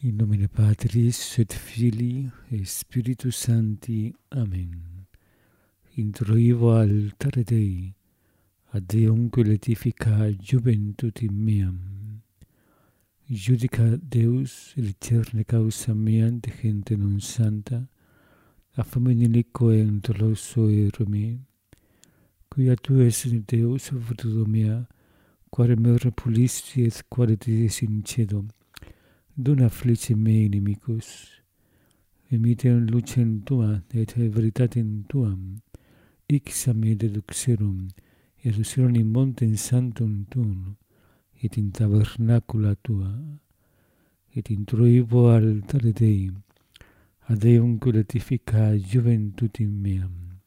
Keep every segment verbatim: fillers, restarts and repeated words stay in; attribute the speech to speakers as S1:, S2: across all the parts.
S1: In nomine Patris et Filii et Spiritus Sancti. Amen. Introivo altare Dei, ad Deum que letifica juventutim meam. Judica Deus eterne causa meam de gente non santa, a feminilico en doloso erome, quia tu es Deus virtudo mea, quare me repulisti et quare te desincedo, dona felice mei inimicus, emiteum lucem tua et veritatem tuam, ixta me deduxerum, et userum in montem sanctum tuum, et in tabernacula tua, et introivo altare Dei, ad Deum que letifica juventutim meam.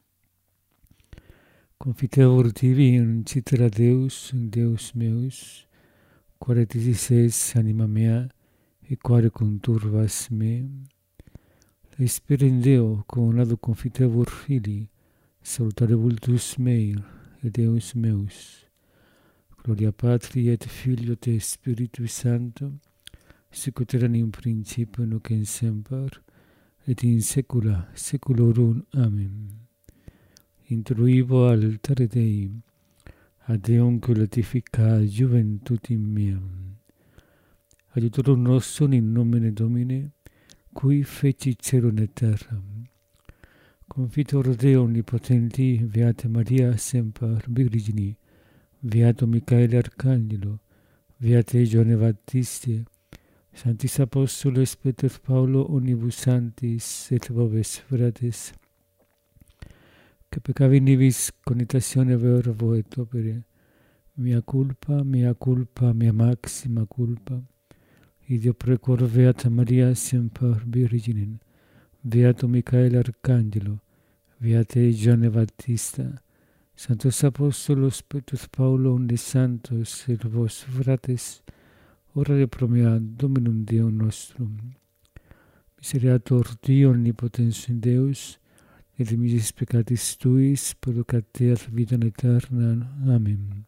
S1: Confitevor tibi in citera Deus, Deus meus, quare tisis es anima mea, e quare conturbas me. Spero in Deo, cum nado confitevor Filii, salutare vultus mei, et Deus meus. Gloria Patri et Filio et Spiritus Sancto, sic ut erat in principio nunc et semper, et in saecula saeculorum. Amen. Introivo altare Dei, ad Deum que letifica juventutim meam. Adiutorum nostrum in nomine Domini, cui feci celum et terram. Confitor Deo omnipotenti, Beata Maria semper Virgini, Beato Michaele Arcangelo, Beate Ioanne Baptiste, Sanctis Apostoles Peter Paulo omnibus sanctis et vobis fratres, que peccavi nibis conitatione verbo et opere, mea culpa, mea culpa, mea maxima culpa. Ideo precor Beata Maria semper Virginem, Beato Michaele Arcangelo, Beate Ioanne Baptista, Sanctos Apostolos Petrus Paulo omnes santos et vos fratres, ora pro mea Dominum Deum nostrum. Misereatur Dio omnipotens Deus, et misis peccatis tuis producat vitam aeternam. Amen.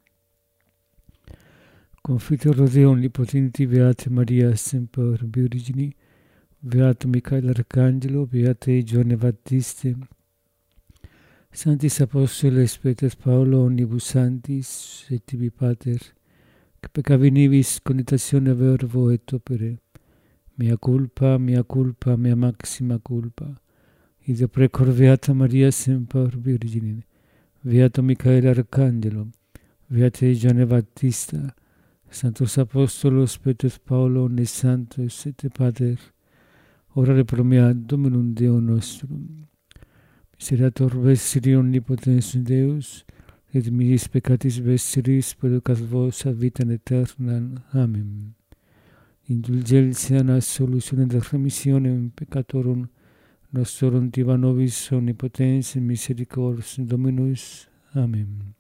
S1: Confiteor Deo omnipotenti, Beate Maria semper Virgini, Beato Michaele Arcangelo, Beate Ioanne Baptiste, Sanctis Apostoles Peter Paulo omnibus sanctis et tibi Pater, que peccavi nibis conitatione verbo et opere, mea culpa, mea culpa, mea maxima culpa. Ideo precor Beata Maria semper Virginem, Beato Michaele Arcangelo, Beate Ioanne Baptista, Sanctos Apostolos Petrus Paulo omnes santos et Pater, orare pro mea Dominum Deum nostrum. Misereatur vestri omnipotens Deus, et misis peccatis vestris producat vos ad vitam aeternam. Amen. Indulgentia et solutione et remissionem peccatorum nostrorum tiba nobis omnipotens misericors Dominus. Amen.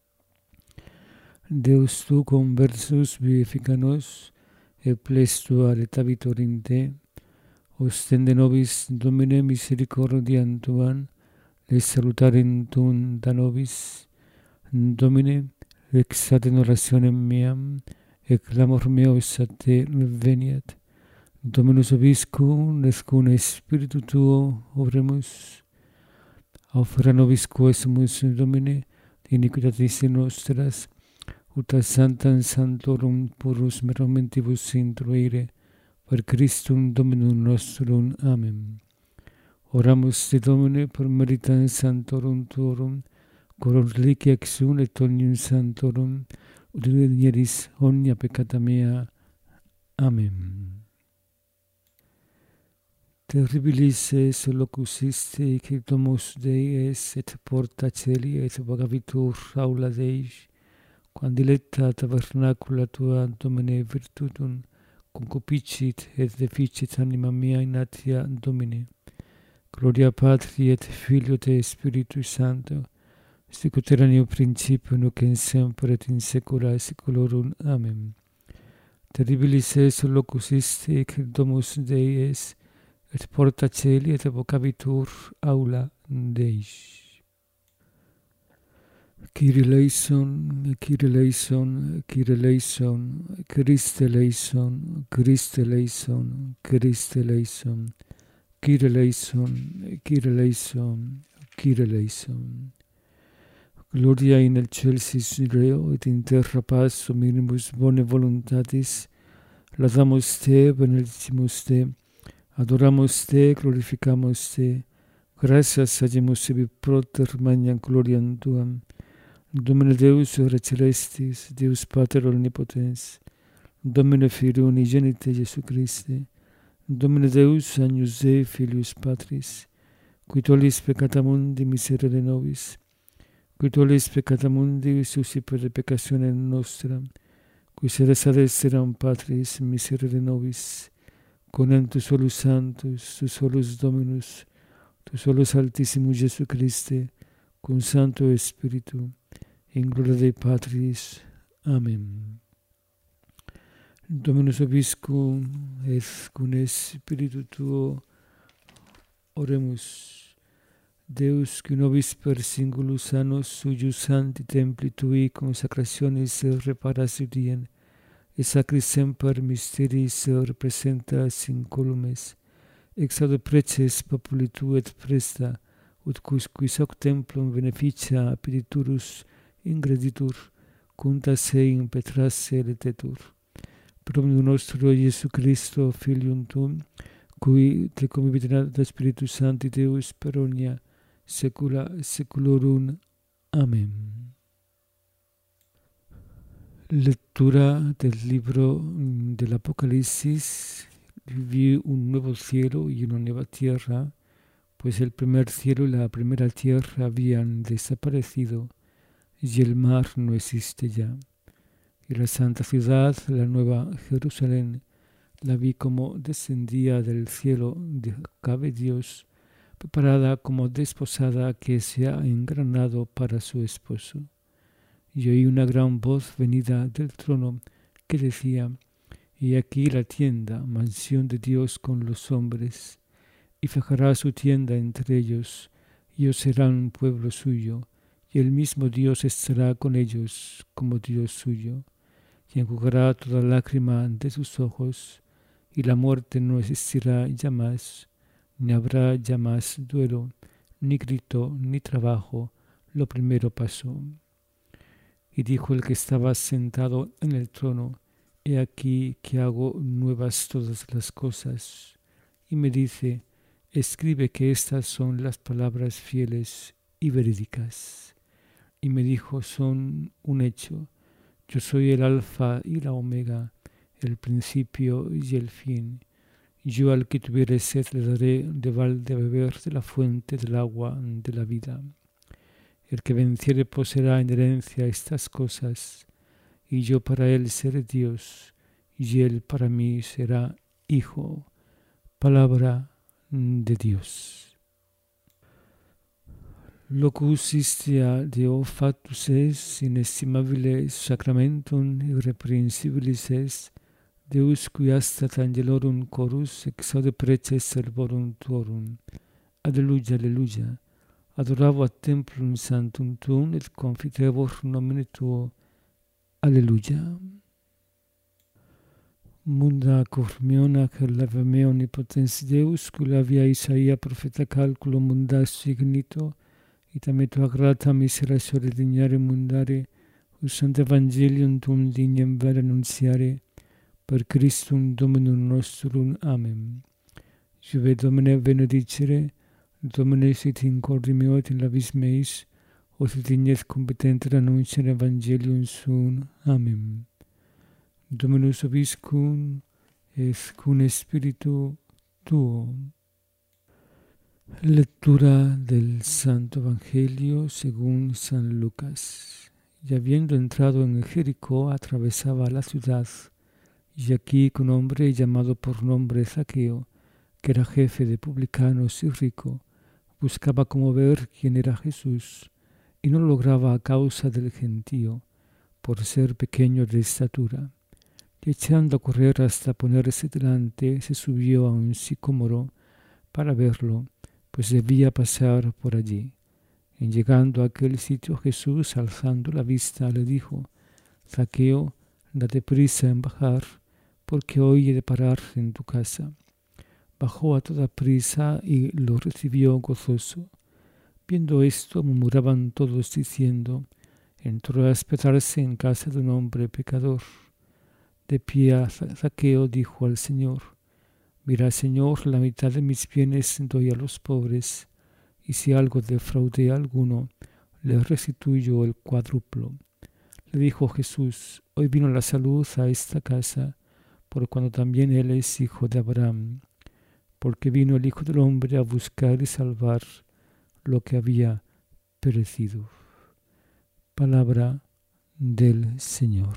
S1: Deus tu conversus vivifica nos, et plestua retabitur in te, ostende nobis Domine misericordiam tuam, et salutarem tuum da nobis. Domine, exat in orationem meam, et clamor meus a te veniat. Dominus vobiscum, et cum Spiritu tuo oremus. Aufera nobis quesumus, Domine, iniquitatis nostras, ut ad sanctam sanctorum purus meromentibus introire, per Christum Dominum nostrum. Amen. Oramus te Domine per meritam sanctorum tuorum, cor reliquia exum et omnium sanctorum, ut renieris omnia peccata mea. Amen. Terribilis es locus iste, que domus Dei es, et porta celi, et vagabitur aula Dei, quam diletta tabernacula tua, Domine, virtutum, concupicit et deficit anima mea in atia, Domine. Gloria Patri et Filio et Spiritus Sancto, sic ut erat in principio nunc et semper et in saecula saeculorum. Amen. Terribilis es locus iste, que domus Dei es, et porta celi, et vocabitur aula Dei. Kyrie eleison, Kyrie eleison, Kyrie eleison, Christe eleison, Christe eleison, Christe eleison, Kyrie eleison, Kyrie eleison, Kyrie eleison. Gloria in excelsis Reo et in terra paz omnibus bone voluntatis. Laudamos te, benedicimus te, adoramos te, glorificamos te. Gracias hagemus ebi proter magnam gloriam tuam. Domine Deus ora celestis, Deus Pater omnipotens, Domine Filio unigenite Iesu Christe, Domine Deus agnus Dei Filius Patris, qui tollis peccata mundi miserere nobis, qui tollis peccata mundi suscipere peccationem nostra, qui sedes ad esseram Patris miserere nobis, conem tu solus Sanctus, tu solus Dominus, tu solus Altissimus Iesu Christe, cum Sancto Spiritu, in gloria Dei Patris. Amen. Dominus vobiscum et cum Spiritu tuo. Oremus. Deus, qui nobis per singulus annos suius sancti templi tui consecrationis reparatio diem, et sacris semper mysteris representas incolumes, ex ad preces populi tu et presta, ut quis hoc templum beneficia pediturus ingreditur, cunta se impetrasse letetur. Per omnium nostro Iesu Christo, Filium tuum, qui te convivit ad Spiritus Sancti Deus per omnia saecula saeculorum. Amen. Lectura del libro del Apocalipsis. Vi un nuevo cielo y una nueva tierra, pues el primer cielo y la primera tierra habían desaparecido, y el mar no existe ya. Y la santa ciudad, la nueva Jerusalén, la vi como descendía del cielo de cabe Dios, preparada como desposada que se ha engranado para su esposo. Y oí una gran voz venida del trono que decía: y aquí la tienda, mansión de Dios con los hombres, y fijará su tienda entre ellos, y ellos serán un pueblo suyo, y el mismo Dios estará con ellos como Dios suyo, y enjugará toda lágrima de sus ojos, y la muerte no existirá ya más, ni habrá ya más duelo, ni grito, ni trabajo, lo primero pasó. Y dijo el que estaba sentado en el trono: he aquí que hago nuevas todas las cosas. Y me dice: escribe que estas son las palabras fieles y verídicas. Y me dijo: son un hecho. Yo soy el alfa y la omega, el principio y el fin. Yo al que tuviere sed le daré de balde a beber de la fuente del agua de la vida. El que venciere poseerá en herencia estas cosas, y yo para él seré Dios, y él para mí será hijo. Palabra de Dios. Locus istia Deo factus es, inestimabile sacramentum irreprensibilis es, Deus qui astat angelorum chorus ex aude preces servorum tuorum. Alleluia, alleluia. Adoravo ad templum sanctum tuum et confitevor nomine tuo. Alleluia. Munda cor meona che lave me omnipotens Deus, qui lavia Isaia profeta calculo mundas signito, et a me tua grata miserere dignare mundare, usant evangelium tuum dignem vera annunciare, per Christum Dominum nostrum. Amen. Juve Domine benedicere, Domine sit in corde meo et in labis meis, os et dignes competenter annunciare evangelium suum. Amen. Dominus vobiscum et cum Spiritu tuo. Lectura del Santo Evangelio según San Lucas. Y habiendo entrado en Jericó, atravesaba la ciudad, y aquí un hombre llamado por nombre Zaqueo, que era jefe de publicanos y rico, buscaba como ver quién era Jesús, y no lograba a causa del gentío, por ser pequeño de estatura. Y echando a correr hasta ponerse delante, se subió a un sicómoro para verlo, pues debía pasar por allí. En llegando a aquel sitio, Jesús, alzando la vista, le dijo: Zaqueo, date prisa en bajar, porque hoy he de parar en tu casa. Bajó a toda prisa y lo recibió gozoso. Viendo esto, murmuraban todos diciendo: entró a hospedarse en casa de un hombre pecador. De pie Zaqueo dijo al Señor: Mira, Señor, la mitad de mis bienes doy a los pobres, y si algo defraudé a alguno, le restituyo el cuádruplo. Le dijo Jesús: Hoy vino la salud a esta casa, por cuando también él es hijo de Abraham, porque vino el Hijo del Hombre a buscar y salvar lo que había perecido. Palabra del Señor.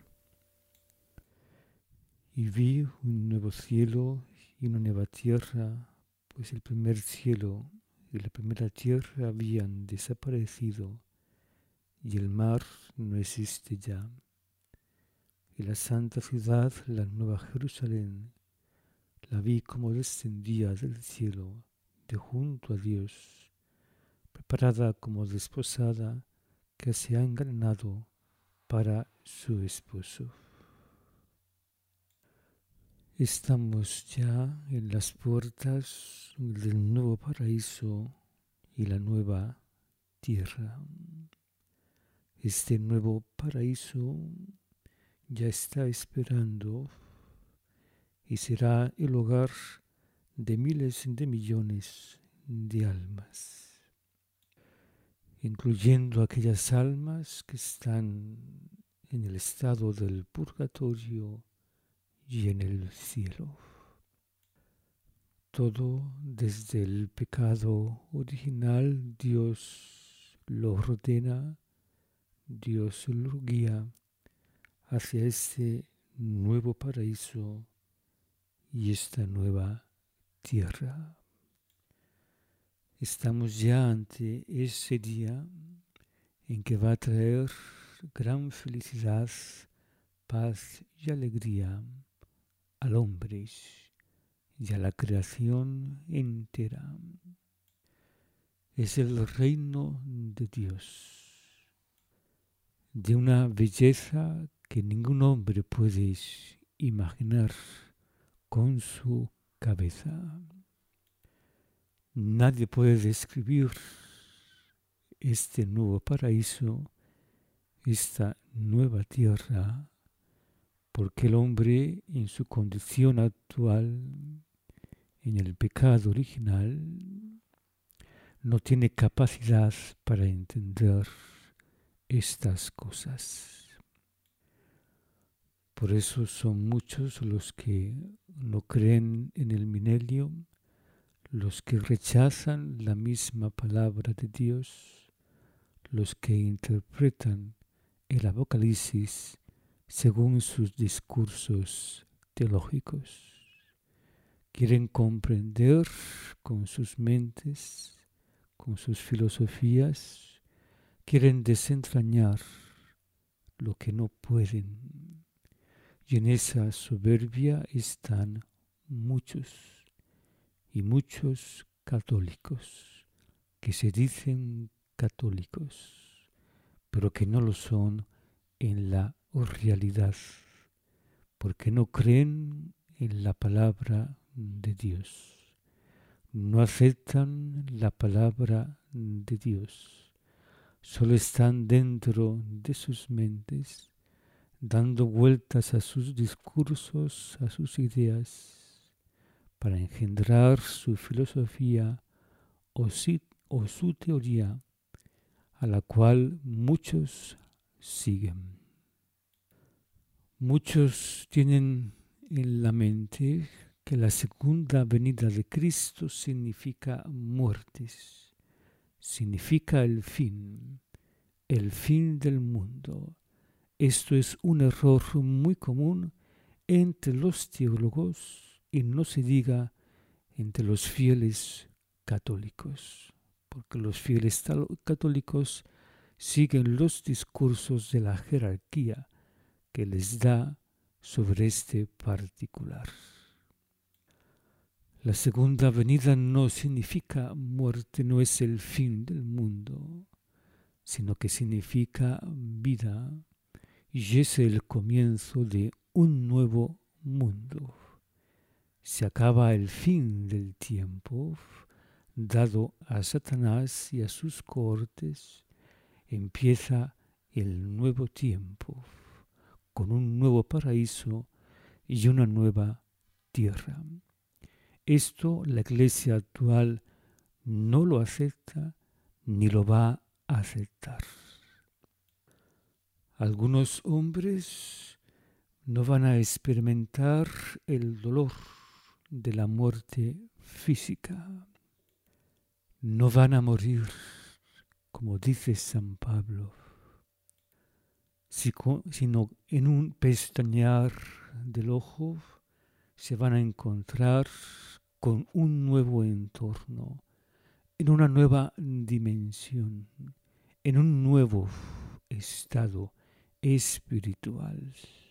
S1: Y vi un nuevo cielo y una nueva tierra, pues el primer cielo y la primera tierra habían desaparecido, y el mar no existe ya. Y la santa ciudad, la nueva Jerusalén, la vi como descendía del cielo, de junto a Dios, preparada como desposada que se ha engalanado para su esposo. Estamos ya en las puertas del nuevo paraíso y la nueva tierra. Este nuevo paraíso ya está esperando y será el hogar de miles de millones de almas, incluyendo aquellas almas que están en el estado del purgatorio y en el cielo. Todo desde el pecado original Dios lo ordena, Dios lo guía hacia este nuevo paraíso y esta nueva tierra. Estamos ya ante ese día en que va a traer gran felicidad, paz y alegría al hombre y a la creación entera. Es el reino de Dios, de una belleza que ningún hombre puede imaginar con su cabeza. Nadie puede describir este nuevo paraíso, esta nueva tierra, porque el hombre en su condición actual, en el pecado original, no tiene capacidad para entender estas cosas. Por eso son muchos los que no creen en el milenio, los que rechazan la misma palabra de Dios, los que interpretan el Apocalipsis según sus discursos teológicos. Quieren comprender con sus mentes, con sus filosofías, quieren desentrañar lo que no pueden. Y en esa soberbia están muchos y muchos católicos que se dicen católicos, pero que no lo son en la realidad, porque no creen en la palabra de Dios, no aceptan la palabra de Dios, solo están dentro de sus mentes, dando vueltas a sus discursos, a sus ideas, para engendrar su filosofía o, si, o su teoría, a la cual muchos siguen. Muchos tienen en la mente que la segunda venida de Cristo significa muertes, significa el fin, el fin del mundo. Esto es un error muy común entre los teólogos y no se diga entre los fieles católicos, porque los fieles católicos siguen los discursos de la jerarquía que les da sobre este particular. La segunda venida no significa muerte, no es el fin del mundo, sino que significa vida y es el comienzo de un nuevo mundo. Se acaba el fin del tiempo dado a Satanás y a sus cohortes, empieza el nuevo tiempo con un nuevo paraíso y una nueva tierra. Esto la Iglesia actual no lo acepta ni lo va a aceptar. Algunos hombres no van a experimentar el dolor de la muerte física. No van a morir, como dice San Pablo, sino en un pestañear del ojo se van a encontrar con un nuevo entorno, en una nueva dimensión, en un nuevo estado espiritual.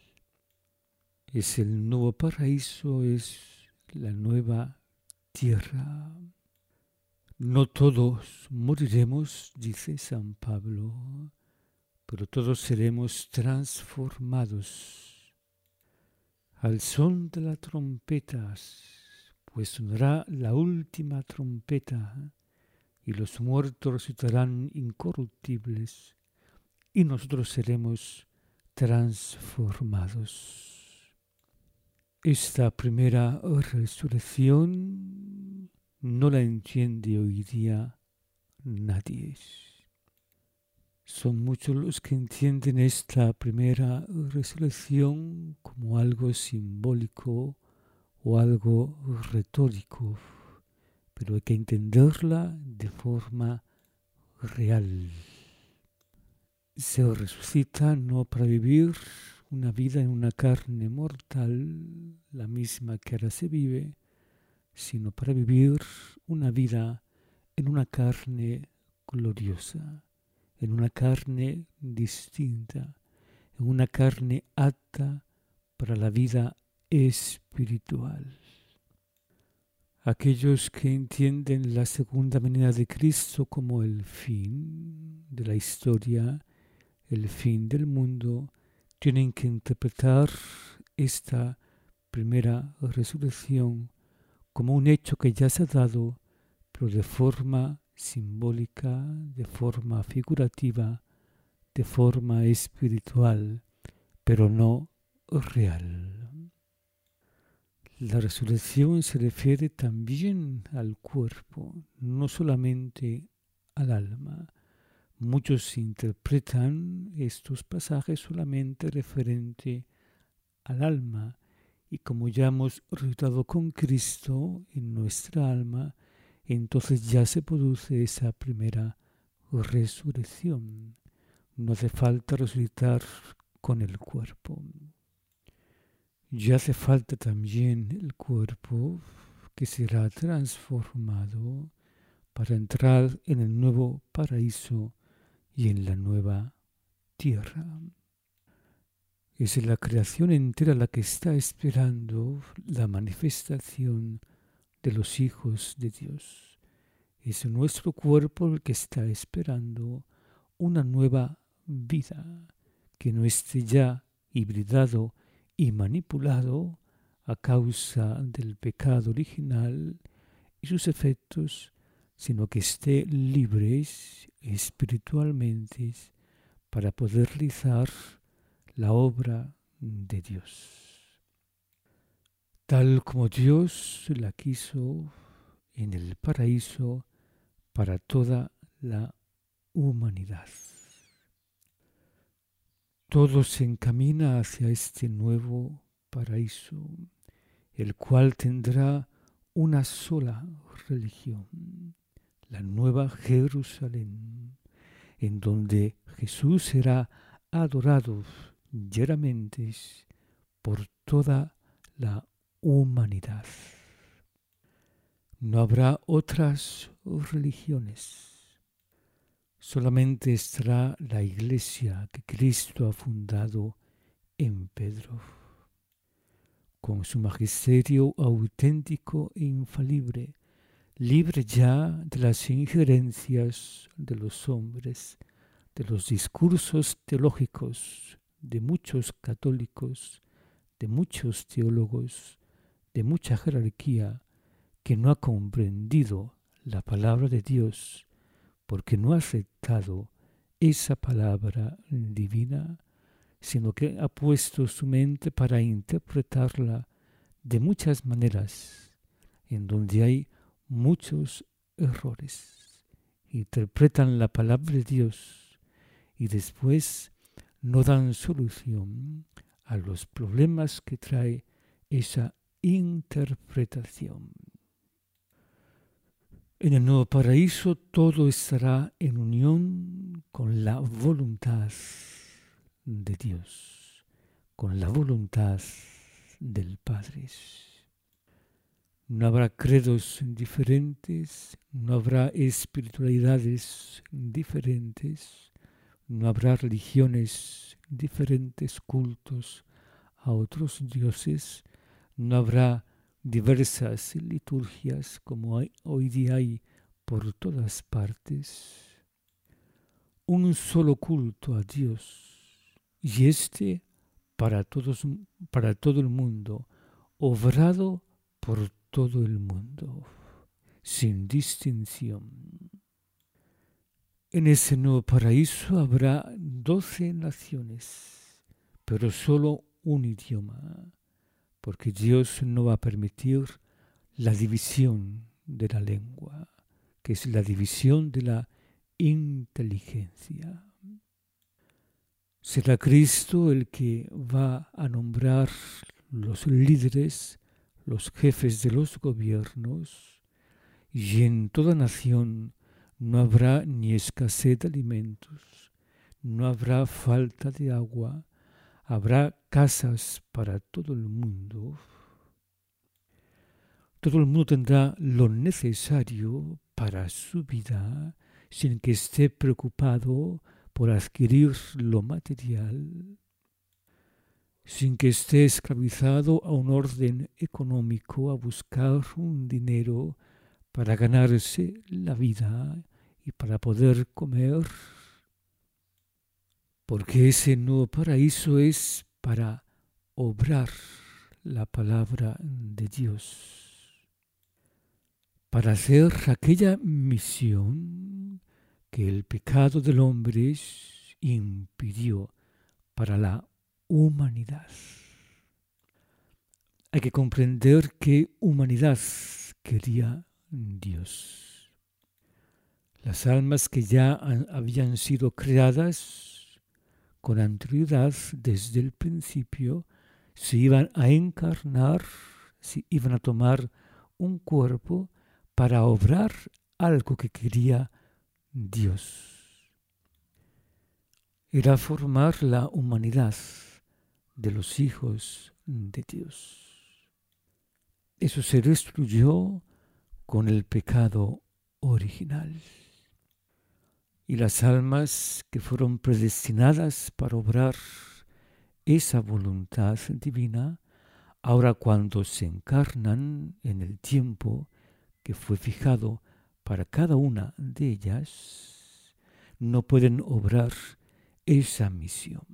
S1: Es el nuevo paraíso, es la nueva tierra. No todos moriremos, dice San Pablo, pero todos seremos transformados. Al son de las trompetas, pues sonará la última trompeta, y los muertos resucitarán incorruptibles, y nosotros seremos transformados. Esta primera resurrección no la entiende hoy día nadie. Son muchos los que entienden esta primera resurrección como algo simbólico o algo retórico, pero hay que entenderla de forma real. Se resucita no para vivir una vida en una carne mortal, la misma que ahora se vive, sino para vivir una vida en una carne gloriosa, en una carne distinta, en una carne apta para la vida espiritual. Aquellos que entienden la segunda venida de Cristo como el fin de la historia, el fin del mundo, tienen que interpretar esta primera resurrección como un hecho que ya se ha dado, pero de forma simbólica, de forma figurativa, de forma espiritual, pero no real. La resurrección se refiere también al cuerpo, no solamente al alma. Muchos interpretan estos pasajes solamente referente al alma, y como ya hemos resucitado con Cristo en nuestra alma, entonces ya se produce esa primera resurrección. No hace falta resucitar con el cuerpo. Ya hace falta también el cuerpo que será transformado para entrar en el nuevo paraíso y en la nueva tierra. Es la creación entera la que está esperando la manifestación de los hijos de Dios. Es nuestro cuerpo el que está esperando una nueva vida, que no esté ya hibridado y manipulado a causa del pecado original y sus efectos, sino que esté libre espiritualmente para poder realizar la obra de Dios, tal como Dios la quiso en el paraíso para toda la humanidad. Todo se encamina hacia este nuevo paraíso, el cual tendrá una sola religión, la Nueva Jerusalén, en donde Jesús será adorado diariamente por toda la humanidad. No habrá otras religiones, solamente estará la Iglesia que Cristo ha fundado en Pedro. con su magisterio auténtico e infalible, libre ya de las injerencias de los hombres, de los discursos teológicos de muchos católicos, de muchos teólogos, de mucha jerarquía que no ha comprendido la palabra de Dios porque no ha aceptado esa palabra divina, sino que ha puesto su mente para interpretarla de muchas maneras, en donde hay muchos errores. Interpretan la palabra de Dios y después no dan solución a los problemas que trae esa interpretación. En el nuevo paraíso todo estará en unión con la voluntad de Dios, con la voluntad del Padre. No habrá credos diferentes, no habrá espiritualidades diferentes, no habrá religiones diferentes, cultos a otros dioses, no habrá diversas liturgias como hay, hoy día hay por todas partes. Un solo culto a Dios, y este para todos, para todo el mundo, obrado por todo el mundo, sin distinción. En ese nuevo paraíso habrá doce naciones, pero solo un idioma, porque Dios no va a permitir la división de la lengua, que es la división de la inteligencia. Será Cristo el que va a nombrar los líderes, los jefes de los gobiernos, y en toda nación no habrá ni escasez de alimentos, no habrá falta de agua, habrá casas para todo el mundo. Todo el mundo tendrá lo necesario para su vida sin que esté preocupado por adquirir lo material, sin que esté esclavizado a un orden económico, a buscar un dinero para ganarse la vida y para poder comer, porque ese nuevo paraíso es para obrar la palabra de Dios, para hacer aquella misión que el pecado del hombre impidió para la humanidad. Hay que comprender qué humanidad quería Dios. Las almas que ya habían sido creadas con anterioridad desde el principio se iban a encarnar, se iban a tomar un cuerpo para obrar algo que quería Dios. Era formar la humanidad de los hijos de Dios. Eso se destruyó con el pecado original. Y las almas que fueron predestinadas para obrar esa voluntad divina, ahora cuando se encarnan en el tiempo que fue fijado para cada una de ellas, no pueden obrar esa misión.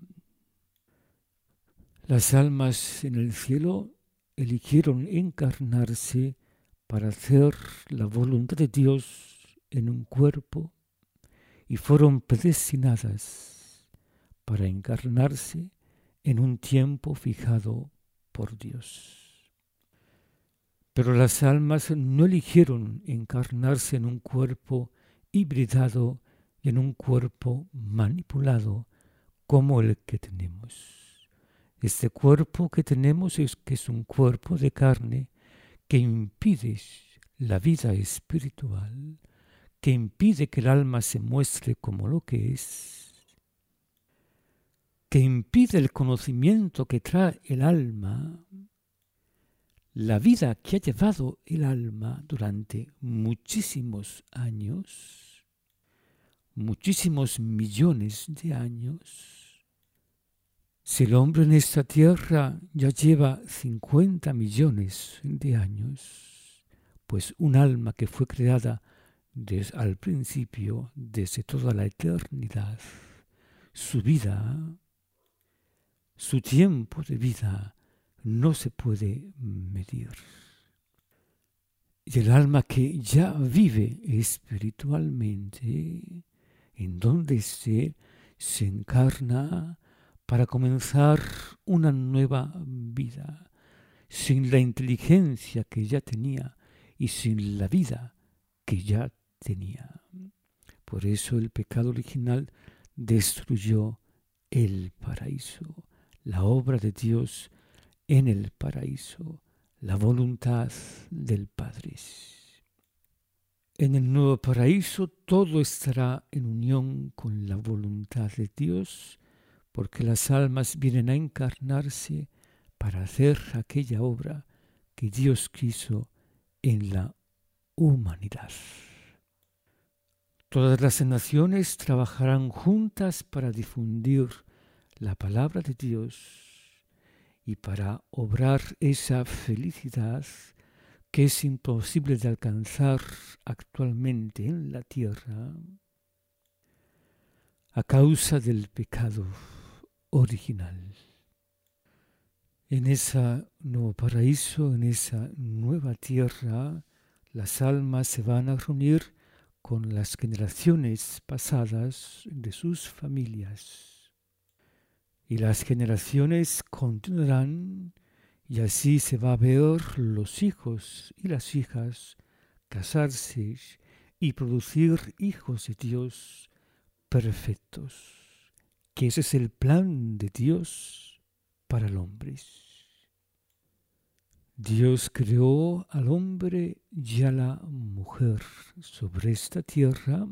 S1: Las almas en el cielo eligieron encarnarse para hacer la voluntad de Dios en un cuerpo y fueron predestinadas para encarnarse en un tiempo fijado por Dios. Pero las almas no eligieron encarnarse en un cuerpo hibridado y en un cuerpo manipulado como el que tenemos. Este cuerpo que tenemos es que es un cuerpo de carne que impide la vida espiritual, que impide que el alma se muestre como lo que es, que impide el conocimiento que trae el alma, la vida que ha llevado el alma durante muchísimos años, muchísimos millones de años, Si el hombre en esta tierra ya lleva cincuenta millones de años, pues un alma que fue creada desde al principio, desde toda la eternidad, su vida, su tiempo de vida no se puede medir. Y el alma que ya vive espiritualmente, en donde esté, se encarna para comenzar una nueva vida, sin la inteligencia que ya tenía y sin la vida que ya tenía. Por eso el pecado original destruyó el paraíso, la obra de Dios en el paraíso, la voluntad del Padre. En el nuevo paraíso todo estará en unión con la voluntad de Dios, porque las almas vienen a encarnarse para hacer aquella obra que Dios quiso en la humanidad. Todas las naciones trabajarán juntas para difundir la palabra de Dios y para obrar esa felicidad que es imposible de alcanzar actualmente en la tierra a causa del pecado original. En ese nuevo paraíso, en esa nueva tierra, las almas se van a reunir con las generaciones pasadas de sus familias. Y las generaciones continuarán y así se va a ver los hijos y las hijas casarse y producir hijos de Dios perfectos, que ese es el plan de Dios para el hombre. Dios creó al hombre y a la mujer sobre esta tierra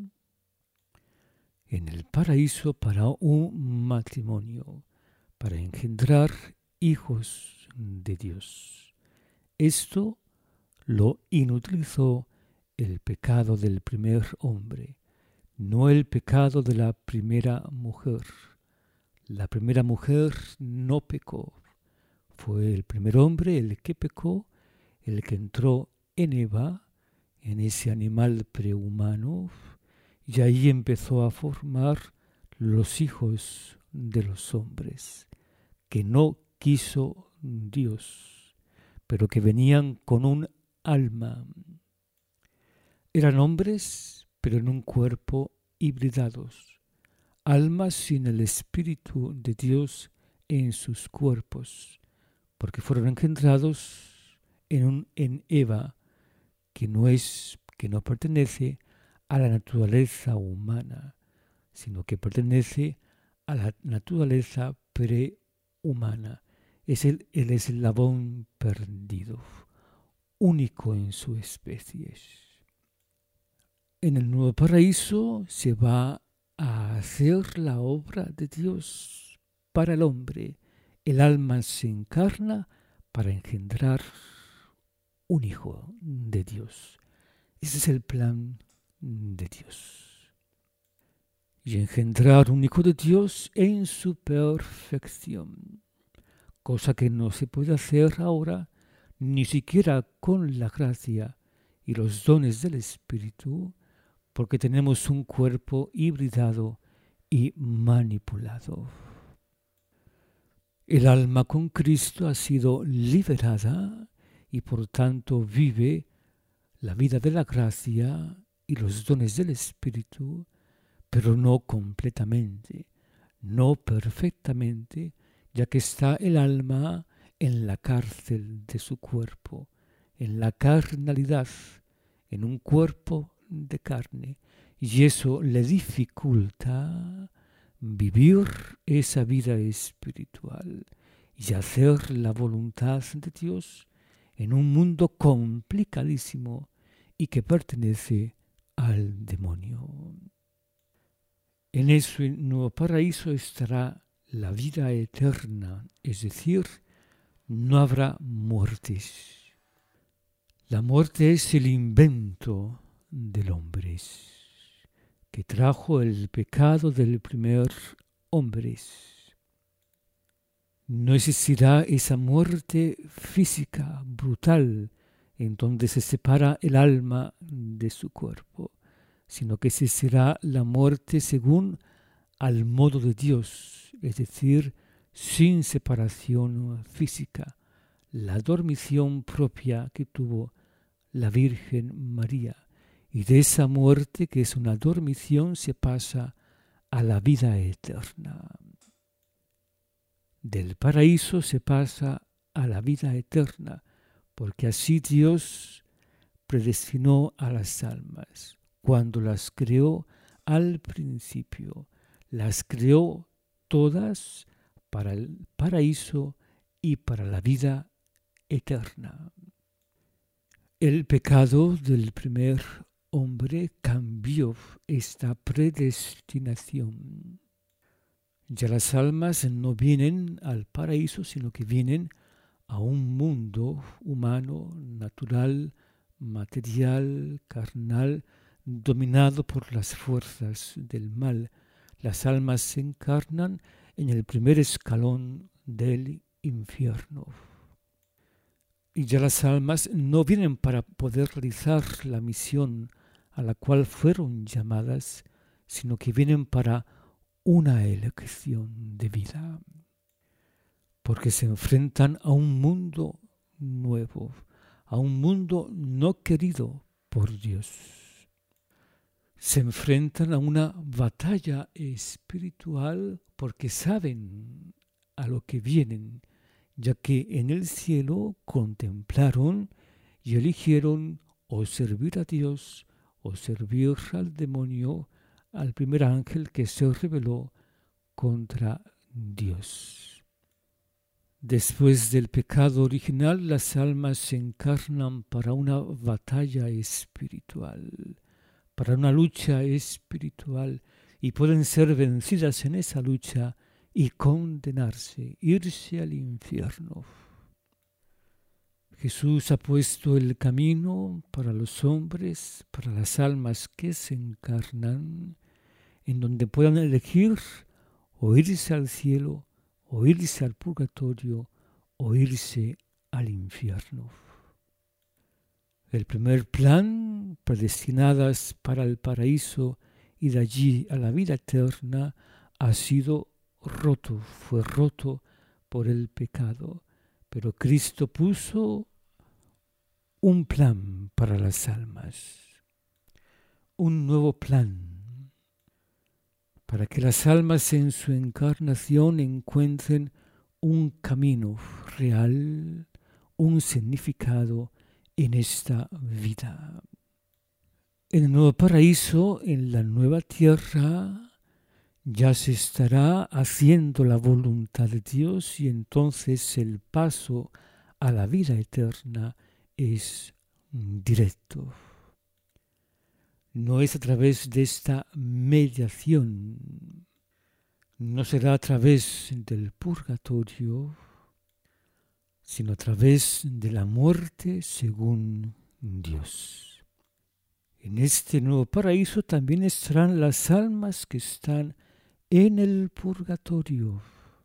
S1: en el paraíso para un matrimonio, para engendrar hijos de Dios. Esto lo inutilizó el pecado del primer hombre, no el pecado de la primera mujer. La primera mujer no pecó. Fue el primer hombre el que pecó, el que entró en Eva, en ese animal prehumano, y ahí empezó a formar los hijos de los hombres, que no quiso Dios, pero que venían con un alma. Eran hombres, pero en un cuerpo hibridados, almas sin el Espíritu de Dios en sus cuerpos, porque fueron engendrados en, un, en Eva, que no es, que no pertenece a la naturaleza humana, sino que pertenece a la naturaleza prehumana. Es el, el eslabón perdido, único en su especie. En el nuevo paraíso se va a hacer la obra de Dios para el hombre. El alma se encarna para engendrar un hijo de Dios. Ese es el plan de Dios. Y engendrar un hijo de Dios en su perfección. Cosa que no se puede hacer ahora, ni siquiera con la gracia y los dones del Espíritu, porque tenemos un cuerpo hibridado y manipulado. El alma con Cristo ha sido liberada y por tanto vive la vida de la gracia y los dones del Espíritu, pero no completamente, no perfectamente, ya que está el alma en la cárcel de su cuerpo, en la carnalidad, en un cuerpo de carne, y eso le dificulta vivir esa vida espiritual y hacer la voluntad de Dios en un mundo complicadísimo y que pertenece al demonio. En ese nuevo paraíso estará la vida eterna, es decir, no habrá muertes. La muerte es el invento del hombre, que trajo el pecado del primer hombre. No existirá esa muerte física brutal en donde se separa el alma de su cuerpo, sino que existirá la muerte según al modo de Dios, es decir, sin separación física, la dormición propia que tuvo la Virgen María. Y de esa muerte, que es una dormición, se pasa a la vida eterna. Del paraíso se pasa a la vida eterna, porque así Dios predestinó a las almas cuando las creó al principio. Las creó todas para el paraíso y para la vida eterna. El pecado del primer hombre cambió esta predestinación. Ya las almas no vienen al paraíso, sino que vienen a un mundo humano, natural, material, carnal, dominado por las fuerzas del mal. Las almas se encarnan en el primer escalón del infierno. Y ya las almas no vienen para poder realizar la misión a la cual fueron llamadas, sino que vienen para una elección de vida, porque se enfrentan a un mundo nuevo, a un mundo no querido por Dios. Se enfrentan a una batalla espiritual porque saben a lo que vienen, ya que en el cielo contemplaron y eligieron o servir a Dios o servir al demonio, al primer ángel que se rebeló contra Dios. Después del pecado original, las almas se encarnan para una batalla espiritual, para una lucha espiritual, y pueden ser vencidas en esa lucha y condenarse, irse al infierno. Jesús ha puesto el camino para los hombres, para las almas que se encarnan, en donde puedan elegir o irse al cielo, o irse al purgatorio, o irse al infierno. El primer plan, predestinadas para el paraíso y de allí a la vida eterna, ha sido roto, fue roto por el pecado. Pero Cristo puso un plan para las almas, un nuevo plan, para que las almas en su encarnación encuentren un camino real, un significado en esta vida. En el nuevo paraíso, en la nueva tierra, ya se estará haciendo la voluntad de Dios y entonces el paso a la vida eterna es directo. No es a través de esta mediación, no será a través del purgatorio, sino a través de la muerte según Dios. En este nuevo paraíso también estarán las almas que están en el purgatorio,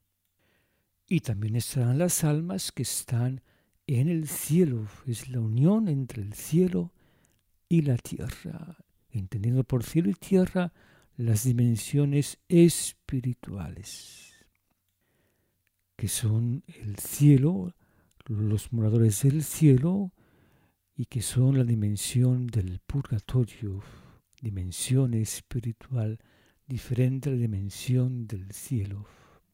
S1: y también estarán las almas que están en el cielo. Es la unión entre el cielo y la tierra, entendiendo por cielo y tierra las dimensiones espirituales, que son el cielo, los moradores del cielo, y que son la dimensión del purgatorio, dimensión espiritual diferente a la dimensión del cielo.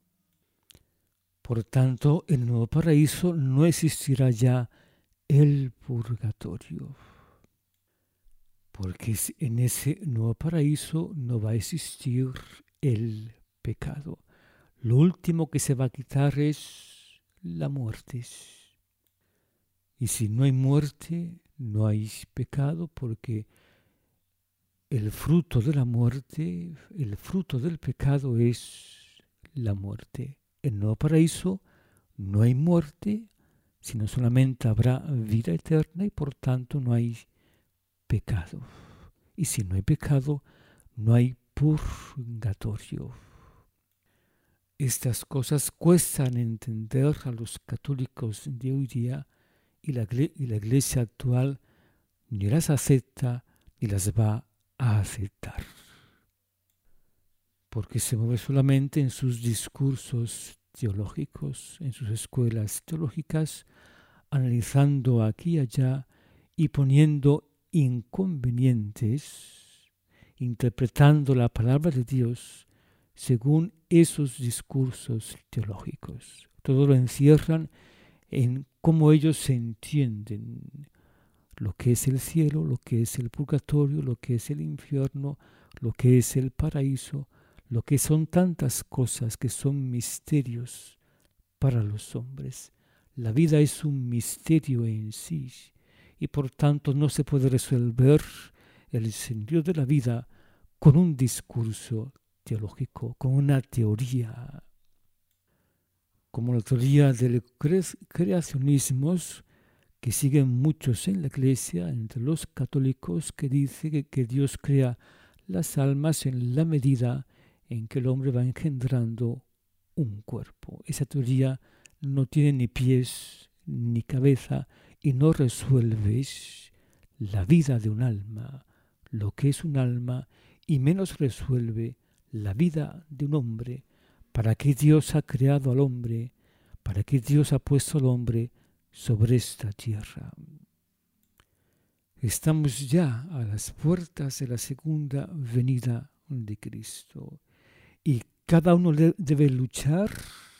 S1: Por tanto, en el nuevo paraíso no existirá ya el purgatorio, porque en ese nuevo paraíso no va a existir el pecado. Lo último que se va a quitar es la muerte. Y si no hay muerte, no hay pecado, porque el fruto de la muerte, el fruto del pecado es la muerte. En el nuevo paraíso no hay muerte, sino solamente habrá vida eterna y por tanto no hay pecado. Y si no hay pecado, no hay purgatorio. Estas cosas cuestan entender a los católicos de hoy día y la, y la Iglesia actual ni las acepta ni las va a aceptar. Porque se mueve solamente en sus discursos teológicos, en sus escuelas teológicas, analizando aquí y allá y poniendo inconvenientes, interpretando la palabra de Dios según esos discursos teológicos. Todo lo encierran en cómo ellos se entienden lo que es el cielo, lo que es el purgatorio, lo que es el infierno, lo que es el paraíso, lo que son tantas cosas que son misterios para los hombres. La vida es un misterio en sí y por tanto no se puede resolver el sentido de la vida con un discurso teológico, con una teoría, como la teoría del cre- creacionismo que siguen muchos en la Iglesia, entre los católicos, que dice que, que Dios crea las almas en la medida en que el hombre va engendrando un cuerpo. Esa teoría no tiene ni pies ni cabeza y no resuelve la vida de un alma, lo que es un alma, y menos resuelve la vida de un hombre. ¿Para qué Dios ha creado al hombre? ¿Para qué Dios ha puesto al hombre sobre esta tierra? Estamos ya a las puertas de la segunda venida de Cristo y cada uno debe luchar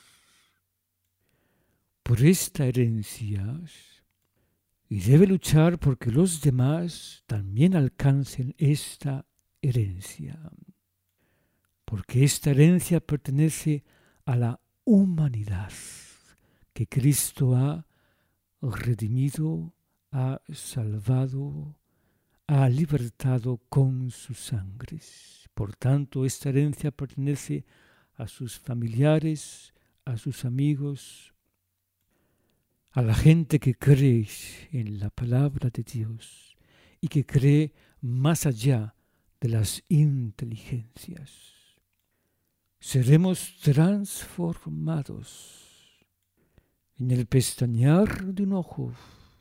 S1: por esta herencia y debe luchar porque los demás también alcancen esta herencia, porque esta herencia pertenece a la humanidad que Cristo ha redimido, ha salvado, ha libertado con su sangre. Por tanto, esta herencia pertenece a sus familiares, a sus amigos, a la gente que cree en la palabra de Dios y que cree más allá de las inteligencias. Seremos transformados en el pestañear de un ojo,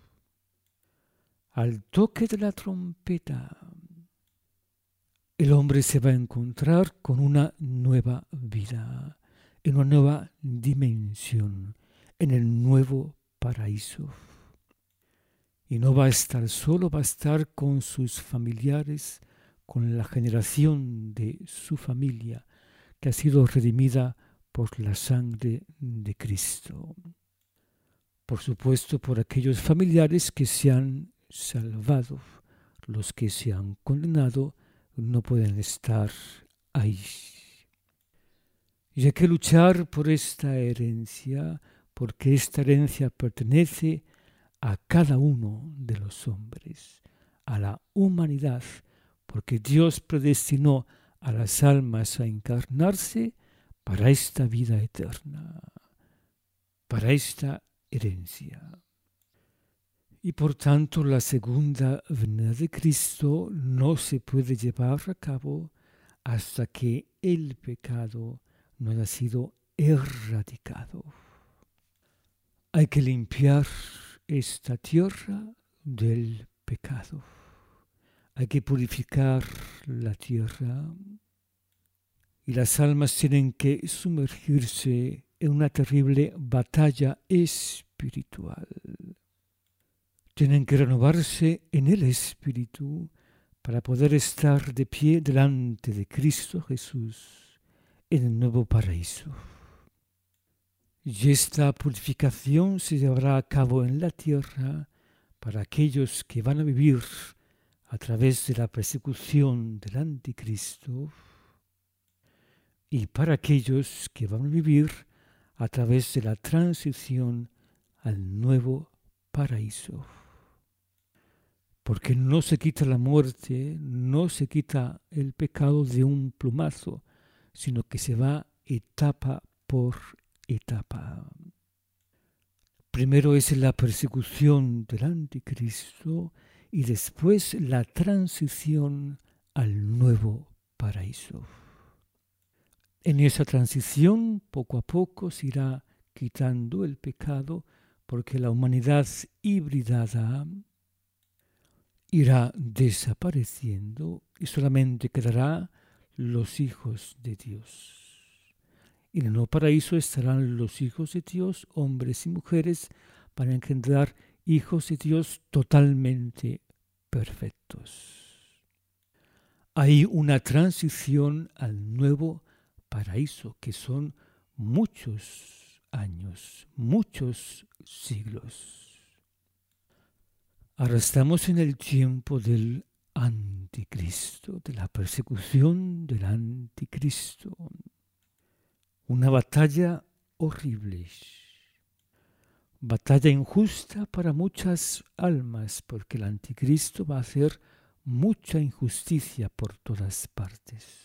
S1: al toque de la trompeta. El hombre se va a encontrar con una nueva vida, en una nueva dimensión, en el nuevo paraíso. Y no va a estar solo, va a estar con sus familiares, con la generación de su familia, que ha sido redimida por la sangre de Cristo. Por supuesto, por aquellos familiares que se han salvado. Los que se han condenado no pueden estar ahí. Y hay que luchar por esta herencia, porque esta herencia pertenece a cada uno de los hombres, a la humanidad, porque Dios predestinó a las almas a encarnarse para esta vida eterna, para esta herencia. Y por tanto la segunda venida de Cristo no se puede llevar a cabo hasta que el pecado no haya sido erradicado. Hay que limpiar esta tierra del pecado. Hay que purificar la tierra y las almas tienen que sumergirse en una terrible batalla espiritual. Tienen que renovarse en el Espíritu para poder estar de pie delante de Cristo Jesús en el nuevo paraíso. Y esta purificación se llevará a cabo en la tierra para aquellos que van a vivir a través de la persecución del anticristo y para aquellos que van a vivir a través de la transición al nuevo paraíso. Porque no se quita la muerte, no se quita el pecado de un plumazo, sino que se va etapa por etapa. Primero es la persecución del anticristo y después la transición al nuevo paraíso. En esa transición, poco a poco, se irá quitando el pecado, porque la humanidad hibridada irá desapareciendo y solamente quedará los hijos de Dios. Y en el nuevo paraíso estarán los hijos de Dios, hombres y mujeres, para engendrar hijos de Dios totalmente perfectos. Hay una transición al nuevo paraíso, que son muchos años, muchos siglos. Ahora estamos en el tiempo del anticristo, de la persecución del anticristo. Una batalla horrible, batalla injusta para muchas almas, porque el anticristo va a hacer mucha injusticia por todas partes.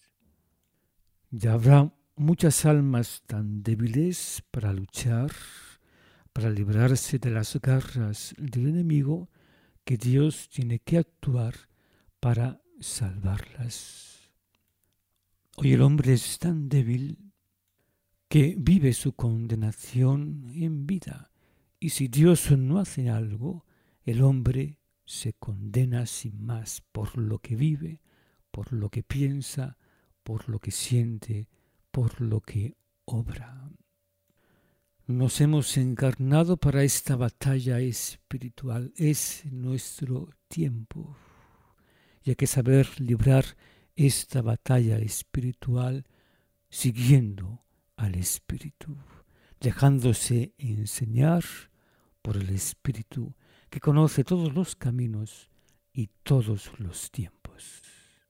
S1: Ya habrá muchas almas tan débiles para luchar, para librarse de las garras del enemigo, que Dios tiene que actuar para salvarlas. Hoy el hombre es tan débil que vive su condenación en vida, y si Dios no hace algo, el hombre se condena sin más por lo que vive, por lo que piensa, por lo que siente, por lo que obra. Nos hemos encarnado para esta batalla espiritual, es nuestro tiempo. Y hay que saber librar esta batalla espiritual siguiendo al Espíritu, dejándose enseñar por el Espíritu, que conoce todos los caminos y todos los tiempos.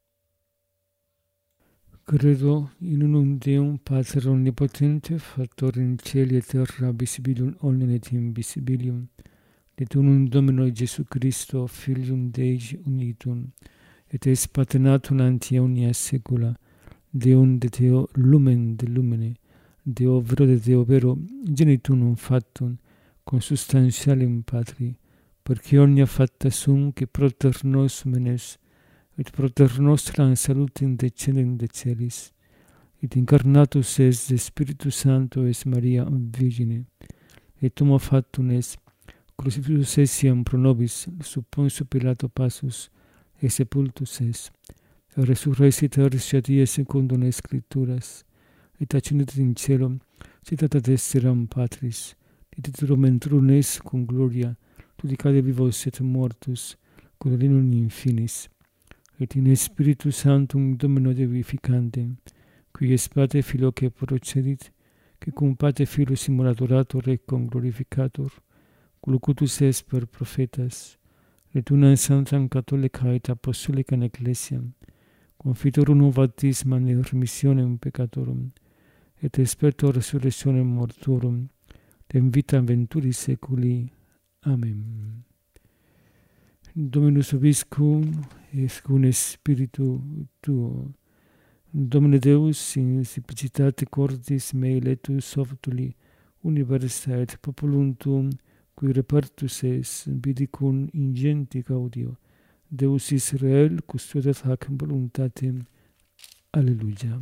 S1: Credo in unum Deum Pater omnipotente, factor in caeli et terra, visibilium omnium et invisibilium, et unum Domino Iesu Christo, Filium Dei unitum, et es paternatum ante omnia saecula, Deum de Deo lumen de lumine, Deo vero de Deo vero, genitum non factum, consubstantialem Patri, perque omnia facta sunt, et proter nos menes, et proter nostram salutem decelem de celis, et incarnatus es de Spiritus Sancto es Maria Virgine, et homo factum es, crucifixus essiam pro nobis, sub Pontio Pilato passus, et sepultus es, et resurrexit tertia die secundum Scripturas, et ascendit in caelum, citatat esteram Patris, et iterum entrum es cum gloria, judicare vivos et mortus, corolinum in finis, et in Spiritus Sanctum Domino vivificantem, qui es Pater Filio que procedit, que cum Pater Filio simul adorator et cum glorificator, locutus est per prophetas, et una sanctam catholica et apostolica ecclesiam, confitur unum baptismam et remissionem peccatorum, et experto resurrectionem mortuorum, et vitam venturi seculi. Amen. Dominus vobiscum, et cum spiritu tuo. Domine Deus, in simplicitate cordis mei letus oftuli, universa et populum tuum, qui repartus es, vidi cum ingenti gaudio, Deus Israel, custodiat hac voluntatem. Alleluia.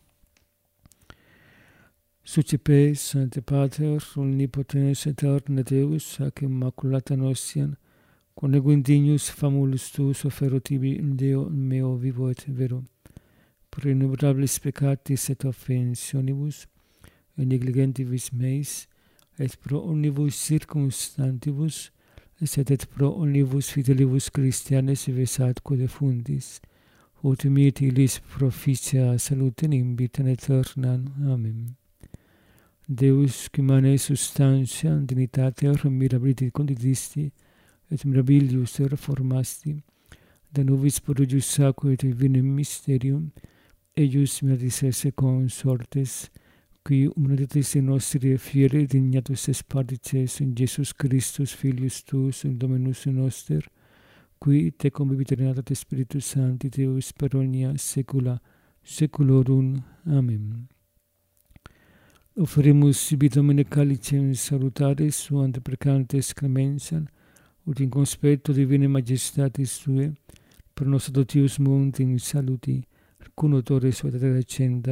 S1: Sucipe, Sancte Pater, omnipotens aeterne Deus, hac immaculata nostiam, conegu indignus famulus tuus offero tibi, Deo meo vivo et vero, pro innumerabilis peccatis et offensionibus, et negligentibus meis, et pro omnibus circumstantibus, et et pro omnibus fidelibus Christianes vesatque defundis, ut mihi illis proficia salutem imbitam aeternam. Amen. Deus, qui mane substantia dignitater mirabilis conditisti, et mirabilius reformasti, da nobis prodigius sacro et divinem mysterium, eius meritis esse consortes, qui humanitas nostri fiere dignatus es partices in Jesus Christus Filius tuus in Dominus noster, qui te convivit renatat Spiritus Sancti Deus per omnia saecula saeculorum. Amen. Offerimus sibi Domine calicem salutaris suam deprecantes clementiam, ut in conspecto divine majestatis Tue, per nos adoptius mundi in saluti, cum notores et recendat.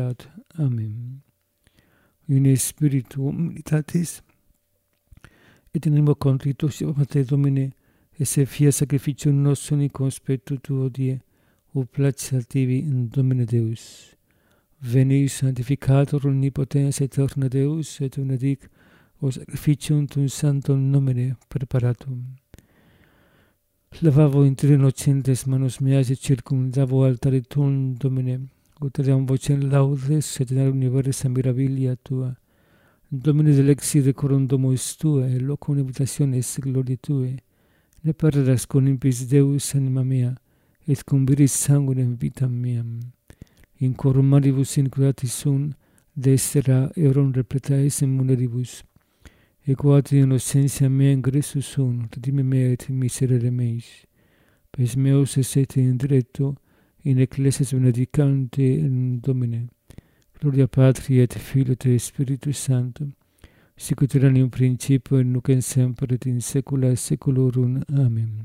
S1: Amen. In spiritu humilitatis et in animo contrito siopate Domine, esse fia sacrificium nostrum in conspectu tuo die, o placet tibi in Domine Deus. Veni sanctificator omnipotens aeterna Deus, et benedic o sacrificium tuum sanctum nomine preparatum. Lavavo inter innocentes manos meas et circumdavo altare tuum, Domine, uteriam vocem laudes et in universa mirabilia tua. Domine delexi decorum domus tuae, et locum habitationis gloriae tuae. Ne perdas con impis Deus anima mea, et cum viris sanguinem vitam meam. In corum maribus incuratis sunt, destera eorum repletaes in muneribus. E quod in innocentia mea ingressus sunt, redime mea et miserere meis. Pes meus esset in diretto, in ecclesias benedicante in Domine. Gloria Patri et Filio et Spiritus Sancto, sic ut erat in principio et nunc et semper et in saecula saeculorum. Amen.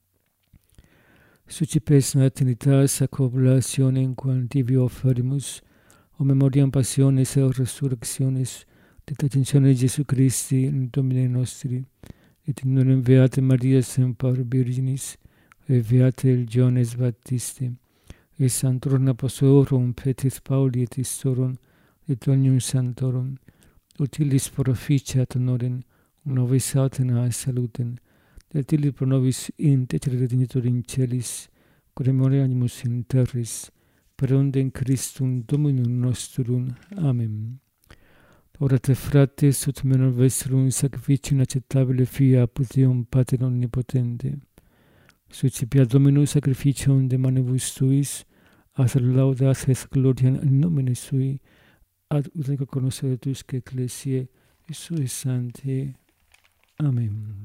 S1: Sucipes natalitas ac oblationem quam tibi offerimus, o memoriam passionis et resurrectionis, de ascensione Jesu Christi in Domine nostri, et in nunc beate Maria semper Virginis, et beate Johannes Baptiste, et sanctorum apostolorum Petris Pauli et Istorum, et omnium sanctorum, utilis proficiat honorem, nobis autena salutem, et illi pro nobis intercede redinitor in celis, cremore animus in terris, per ondem Christum Dominum nostrum. Amen. Orate frates, ut menor vestrum sacrificium acceptabile fia apud Deum Pater omnipotente. Sucipia Dominus sacrificium de manibus tuis, as laudas et gloriam in nomine sui, ad utica conoscere tusque ecclesiae, sui sancti. Amen.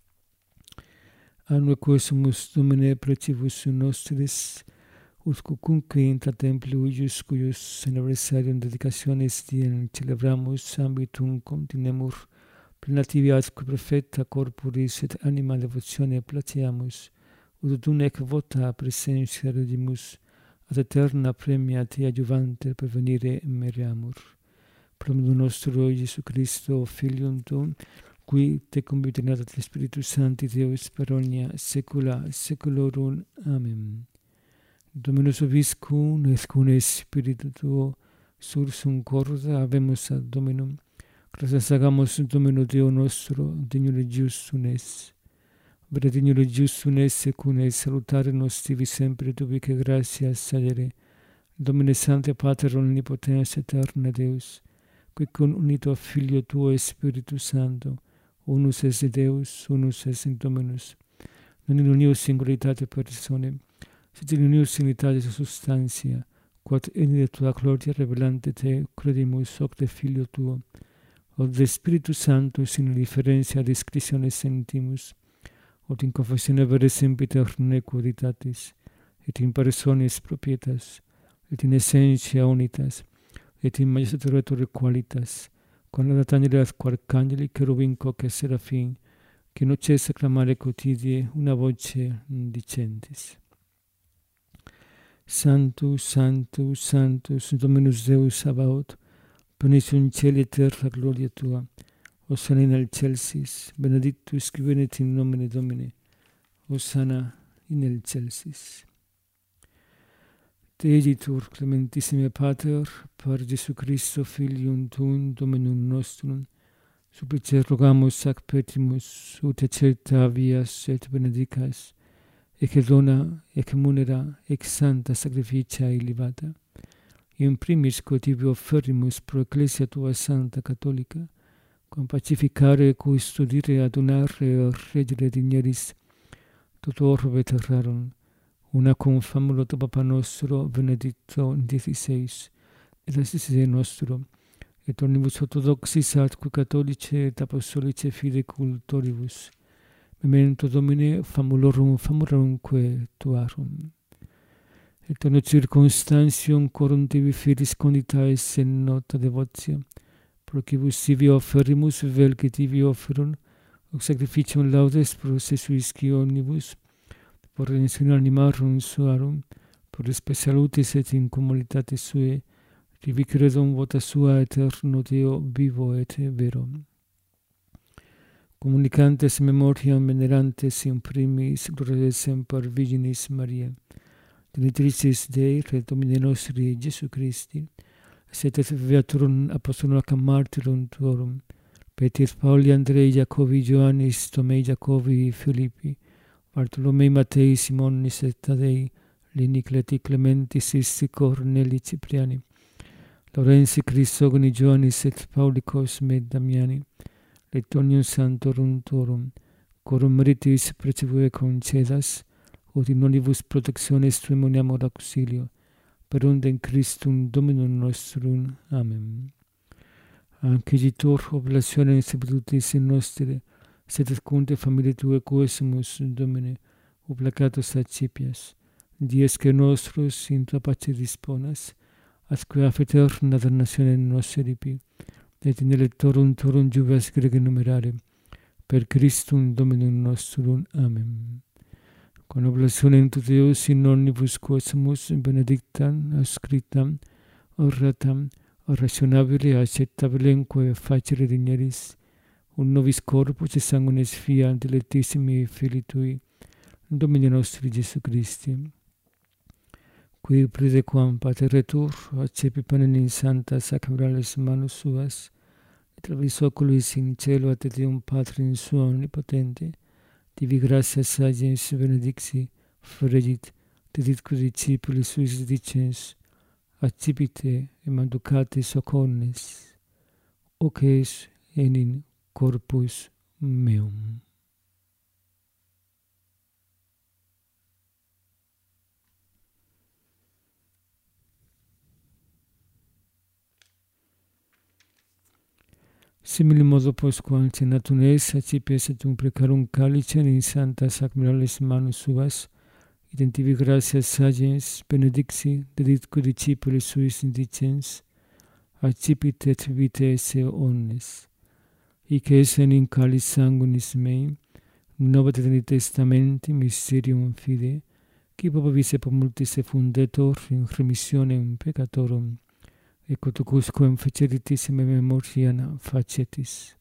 S1: Anno quesumus Domine precibus nostris, ut cucunque intra templi uius cuius anniversarium dedicationis diem celebramus ambitum continuemur, plenativi atque perfecta corporis et anima devotione placeamus, ut unec vota presentia redimus, ad eterna premia te adjuvante pervenire meriamur. Pro meum nostro Iesu Christo, Filium tuum, qui te conviternat et Spiritus Sancti Deus per omnia saecula saeculorum. Amen. Dominus vobiscum, et cum Spiritu tuo, sursum corda habemus ad Dominum. Gratias agamus Domino Deo nostro, dignum justum es. Vere dignum justum es, et cum salutare nos tibi sempre tubique gratias salere. Domine Sancte Pater omnipotens aeterna Deus, qui cum unito Filio tuo Spiritus Sancto, unus es Deus, unus es in Dominus, non in unio singularitate personae, sed in unio singularitate substantia, quod in de tua gloria revelante te credimus hoc de Filio tuo, od de Spiritus Sanctus in differentia discretionis sentimus, od in confessione vere sempiter nequoditatis, et in personis propietas, et in essentia unitas, et in majestatis qualitas, con la datangeli ad arcangeli, cherubim, coque serafim, che non cessa clamare quotidie una voce dicentis. Sanctus, Sanctus, Sanctus, Dominus Deus Sabaoth, plenius in cieli et terra gloria tua, Hosanna in excelsis, benedictus qui venit in nomine Domini, Hosanna in excelsis. Te editur, clementissime Pater, per Jesu Christo, Filium tuum, Dominum nostrum, supplices rogamus ac petimus, ut accepta vias et benedicas, ec dona, ec munera, ec santa sacrificia illibata. In primis quo tibi offerimus pro ecclesia tua santa catholica, quam pacificare, custodire, adunare, et regere digneris, tot orbe terrarum, una cum famulo tu Papa nostro, Benedicto diciseis, et assistite nostro, et omnibus orthodoxis atque catholice et apostolice fide cultoribus, memento Domine famulorum famulorumque tuarum. Et anno circumstantium corum tibi filis conditaes in nota devotia, procibus tibi offerimus vel que tibi offerum, hoc sacrificium laudes pro se suisci omnibus, por redemptione animarum suarum, por spes salutis et in commoditatis suae, Ivi credum vota sua eterno Deo vivo et vero. Communicantes memoriam venerantes in primis gloriae semper Virginis Mariae, genitricis Dei, re Domini nostri Iesu Christi, et et viaturum apostolorum martyrum tuorum, Petir, Pauli, Andrei, Jacobi, Ioannis, Tomei, Jacobi, Filippi, Bartolomei, Matei, Simonis et Tadei, Lini, Cleti, Clementi, Sisti, Corneli, Cipriani, Laurensi, Crisogoni, Ioannis et Pauli, Cosme, Damiani, Letonium Santorum Torum, Corum meritis precibue concedas, ut in olivus protectiones tremoniamur auxilio, per undem Christum Dominum nostrum. Amen. Anciditor oblationem substitutis in nostre, sed conte familie Tue quesimus, Domine, oblacatus accipias, dies que nostros in Tua pace disponas, asque af eterna damnatione nostre ripi, et in electorum Tuorum jubilas grege numerare, per Christum Dominum nostrum. Amen. Con oblationem tu Deus in omnibus quesimus benedictam, ascriptam, oratam, rationabile accettabilemque facere digneris, un nobis corpus et sanguinis fia dilectissimi Filii Tui, Domini nostri Iesu Christi, qui praedequam pateretur, accepi panem in santa sacramentales manus suas, et travis oculis in cielo ad Deum Patrim suam omnipotente, divi gratias sagens benedicti, fregit, deditque discipulis suis dicens, accipite et manducate socornes, hoc es enim corpus meum. Simili modo postquam cenatum es, accipies et un precarum calicem in santa sacramentales manus suas, identivi gratias sagens benedicti, deditque discipulis suis dicens, accipit et vitae esse omnes. Hic es enim calice sanguinis mei, nova Trinitatis testamenti mysterium fide, qui probavis et multis fundetur in remissionem peccatorum, et quodusquam feceritis in memoriam facetis.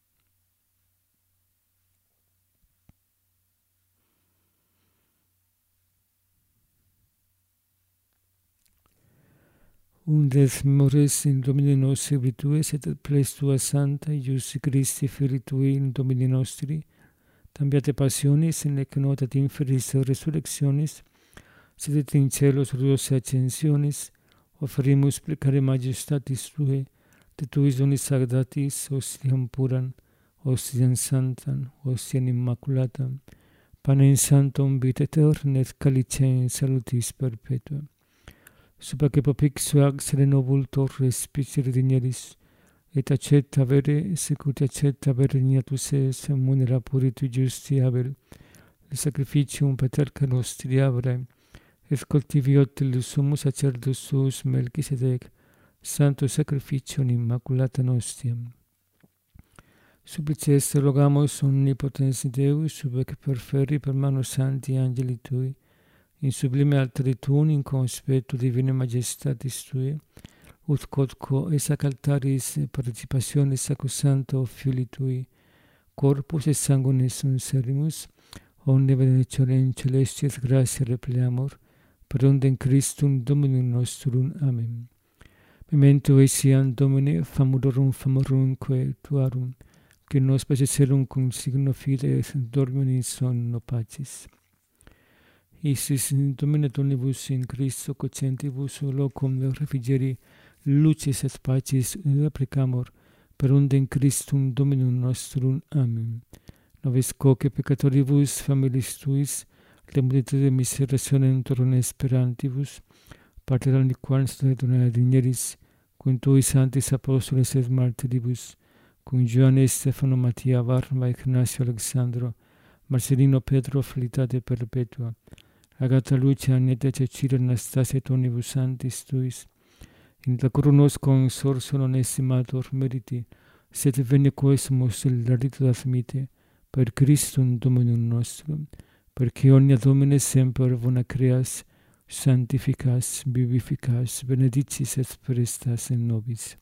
S1: Undes memores in Domini nostri virtues et ples Tua Santa, Iusi Christi, Filii Tui, in Domini nostri, tambiate passionis, in nec nota ad inferis resurrectionis, sed et in celos ruose ascensionis, offerimus precare majestatis Tue, de Tuis donis sagdatis, ostiam puram, ostiam santam, ostiam immaculatam, panem sanctum vita aeterna et calicem salutis perpetua. Subac epopixu ax renovultor respicere digneris, et accetta vere, secut accetta vere dignatus es, munera puri Tui justi Abel, le sacrificium paterca nostri Abraham, et cultiviot il summus sacerdus suus Melchisedec, santo sacrificium immaculata nostiam. Supplice est rogamus omnipotens Deus, subac perferri per mano Sancti Angeli Tui, in sublime alteritum in conspetto divine majestatis Tui, ut quodquo esac altaris participationis sacrosancto Filii Tui, corpus et sanguinis unserimus, omne benedictionem celestis gratia repleamur, per undem Christum Dominum nostrum. Amen. Memento etiam Domine famulorum famorumque Tuarum, que nos paceserum cum signo fide dormium in sonno pacis. Isis Domine omnibus in Christo cocentibus locum refugeri lucis et pacis replicamur, per undem Christum Dominum nostrum. Amen. Nobis quoque peccatoribus familis Tuis, le multitude miserationem Tuorum esperantibus, parteram liquam donare digneris, cum Tui sanctis apostolis et martyribus, cum Ioanne, Stefano, Mattia, Varma, Ignacio, Alexandro, Marcelino, Pedro, felitate perpetua, Agata, Lucia, Agneta, Cecilia, Anastasia et omnibus sanctis Tuis, in lacurum nos consorso non estimator meriti, sed venia quesimus il rito admite, per Christum Dominum nostrum, perché omnia Domine semper bona creas, sanctificas, vivificas, benedictis et prestas in nobis.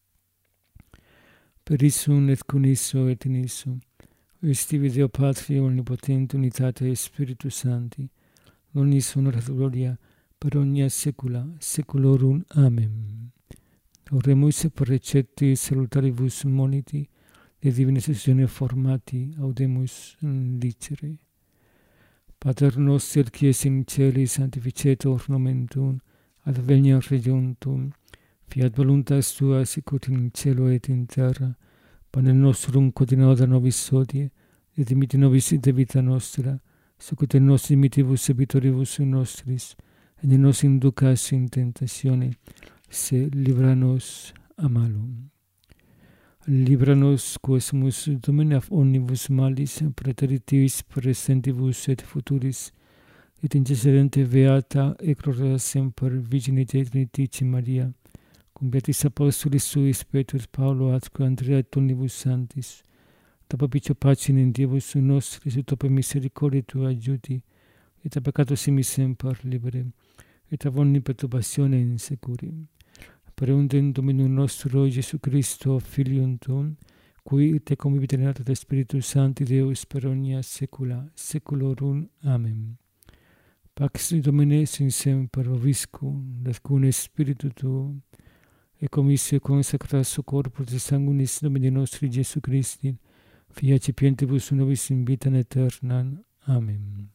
S1: Per issum et con isso et in isso, Stivi Deo Patria Omnipotente, unitate Spiritus Sancti, omnis honor et gloria, per omnia saecula saeculorum. Amen. Oremus per recepti salutaribus moniti, de divina sessione formati, audemus dicere. Pater noster, qui es in celi, sanctificetur nomen tuum, adveniat regnum tuum, fiat voluntas tua sicut in cielo et in terra. Panem nostrum quotidianum da nobis hodie, et dimitte nobis debita nostra, sicut et nos dimittivus debitoribus nostris, et ne nos inducas in tentatione, se libera nos a malum. Libera nos, quesumus Domine af omnibus malis, praeteritivis presentibus et futuris, et intercedente beata et gloriosa semper Virginite Trinitate Maria, cum beatis apostolis suis Petrus, Paulo, atque Andrea et omnibus sanctis, da propicio pacem in Dievus nostris, et ope misericordia tua aiuti, et a peccatus imis semper libere, et a omni perturbatione insecuri. Per undem Dominum nostro Iesu Christo, Filium tuum, qui te convivit in unitate Spiritus Sancti Deus per omnia saecula saeculorum. Amen. Pax Domine sin semper vobiscum, et cum spiritu tuo, et commissio consecratio corporis et sanguinis Domini nostri Iesu Christi, fiat cipientibus nobis in vitam aeternam. Amen.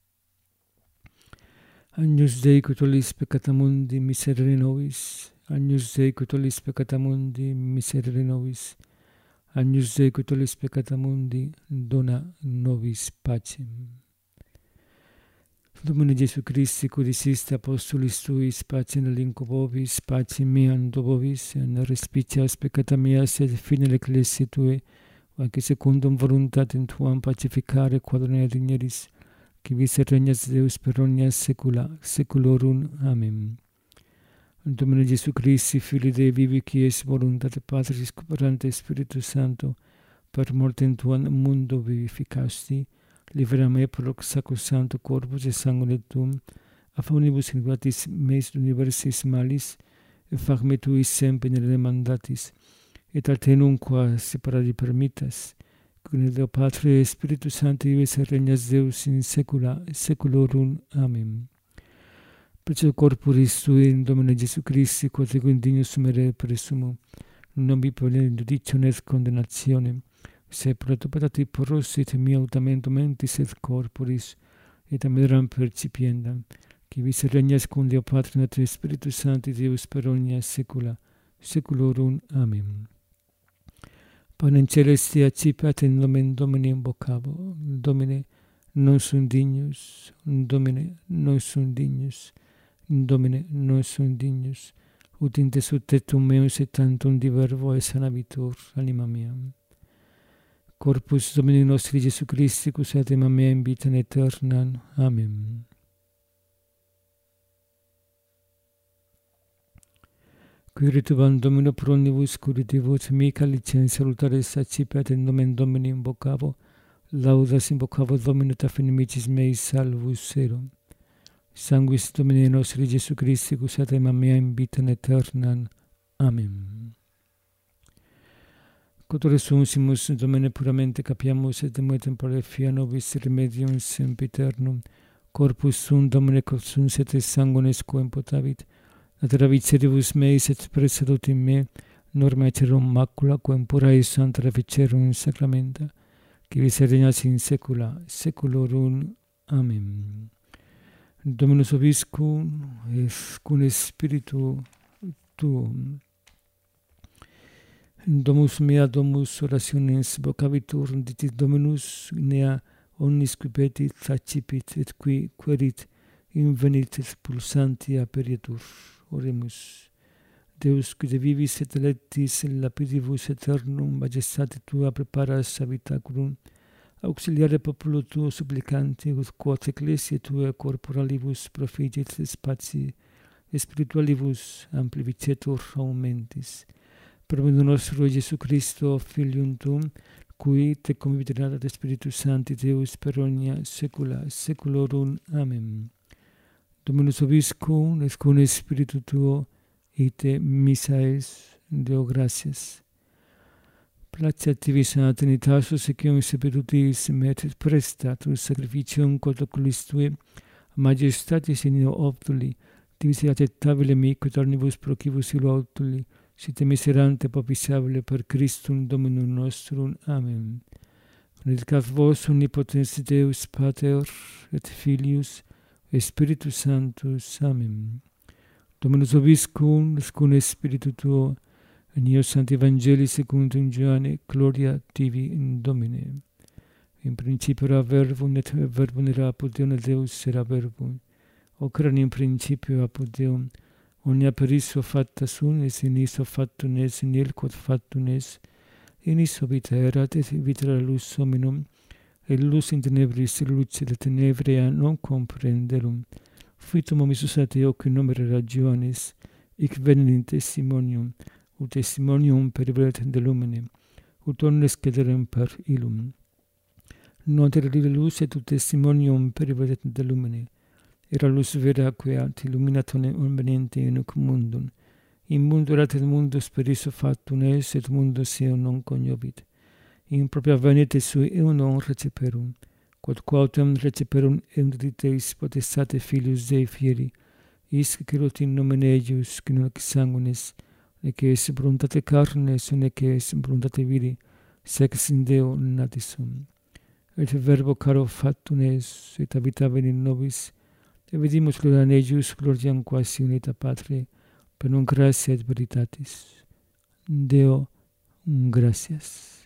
S1: Agnus Dei, qui tollis peccata mundi, miserere nobis. Agnus Dei, qui tollis peccata mundi, miserere nobis. Agnus Dei, qui tollis peccata mundi, dona nobis pacem. Domine Iesu Christi, qui diciste apostolis tuis, pacem relinquo vobis, pacem meam do vobis, et respicias peccata meas et fine l'ecclesiae tuae, anche secundum voluntatem tuam pacificare quadrone digneris, qui vis et regnas Deus per omnia saecula saeculorum. Amen. Domine Iesu Christi, Filii Dei vivi, qui es voluntate Patris cooperante Spiritus Sancto, per mortem tuam mundo vivificasti, libera me per hoc sacrosancto corpus et sanguine tuum, a omnibus iniquitas meis universis malis, et fac me tuis semper nelle mandatis, et a te nunquam separari permittas, cum Deo Patria et Spiritus Sancti vives et regnas Deus in saecula saeculorum. Amen. Precio corporis tui in Domine Iesu Christi, quod ego indignus sumere presumo, non vi polem judicio et condemnationem, se pro tu patati porrosit mia autamento mentis et corporis, et ameram percipiendam, qui vis et regnas cum Deo Patria et Spiritus Sancti Deus per omnia saecula saeculorum. Amen. Panem celestia accipiat in nomen Domini invocabo, Domine non sum dignus, Domine non sum dignus, Domine non sum dignus, ut in te subtetum meus et tantum diverbo et sanabitur anima mea. Corpus Domini nostri Iesu Christi, cus et anima mea in vitam aeternam. Amen. Qui ritubam Domino pro omnibus curativos mica licens salutares accipiat in nomen Domini invocabo, laudas invocabo Domino ta inimicis meis salvus erum. Sanguis Domini nostri Iesu Christi, cus et anima mea in vitam aeternam. Amen. Quod resursimus Domine puramente capiamus et de tempore fia nobis remedium sempiternum, corpus sum Domine quod sum et sanguinis quem potavit, ad viceribus meis et presedut in me, norma acerum macula, quem pura et santa reficerum sacramenta, qui vis et regnas in saecula saeculorum. Amen. Dominus vobiscum, et cum spiritu tuum. Domus mea, domus orationis vocabitur, ditis Dominus, nea omnis qui petit accipit, et qui querit, invenit et pulsanti aperietur. Oremus. Deus, qui de vivis et electis lapidibus aeternum majestate tua preparas habitaculum, auxiliare populo tuo supplicanti, ut quod ecclesiae tuae corporalibus proficit spatii spiritualibus amplificetur aumentis. Per medio nostro Iesu Christo, Filium tuum, qui te convivit in unitate Spiritus Sancti Deus per omnia saecula saeculorum. Amen. Dominus vobiscum, et cum spiritu tuo, ite missa es, Deo gratias. Placeat tibi sana Trinitatis, secum sepetutis metis prestatus sacrificium quod oculis tue, majestatis in neo optuli, tibi acceptabile mi, quod omnibus procibus illo optuli, site miserante propitiabile per Christum Dominum nostrum. Amen. Benedicat vos omnipotens Deus, Pater, et Filius, et Spiritus Sanctus. Amen. Dominus vobiscum, et cum spiritu tuo, in eo Sancti Evangelii secundum Ioanne, gloria tibi in Domine. In principio era verbum, et verbum era apud Deum, et Deus era verbum. Hoc erat in principio apud Deum, omnia per issue facta sunt, et in issue factum est, in il quod factum est, in issue vita erat, et vita era lux hominum, et lux in tenebris lucet, et tenebrea non comprenderum. Fuitum omissus ad eo qui nomere ragiones, hic venit in testimonium, ut testimonium perivelet de lumine, ut omnes cederem per illum. Non era lux, et ut testimonium perivelet de lumine. Era lux vera queat illuminat omniente in hoc mundum. In mundo erat et mundus per issue factum est, et mundus eo non cognovit. In propria venite sui eo non receperum, quod quautem receperum eunditeis potestate Filius Dei fieri, isc querut in nomine eius, qui non ex sanguinis, nec es voluntate carnes, nec es voluntate viri, sex in Deo nati sum. Et verbo caro factum est, et habitavit in nobis, et vidimus gloria in eius, gloriam quasi unita Patrie, per non gratia et veritatis. Deo gratias.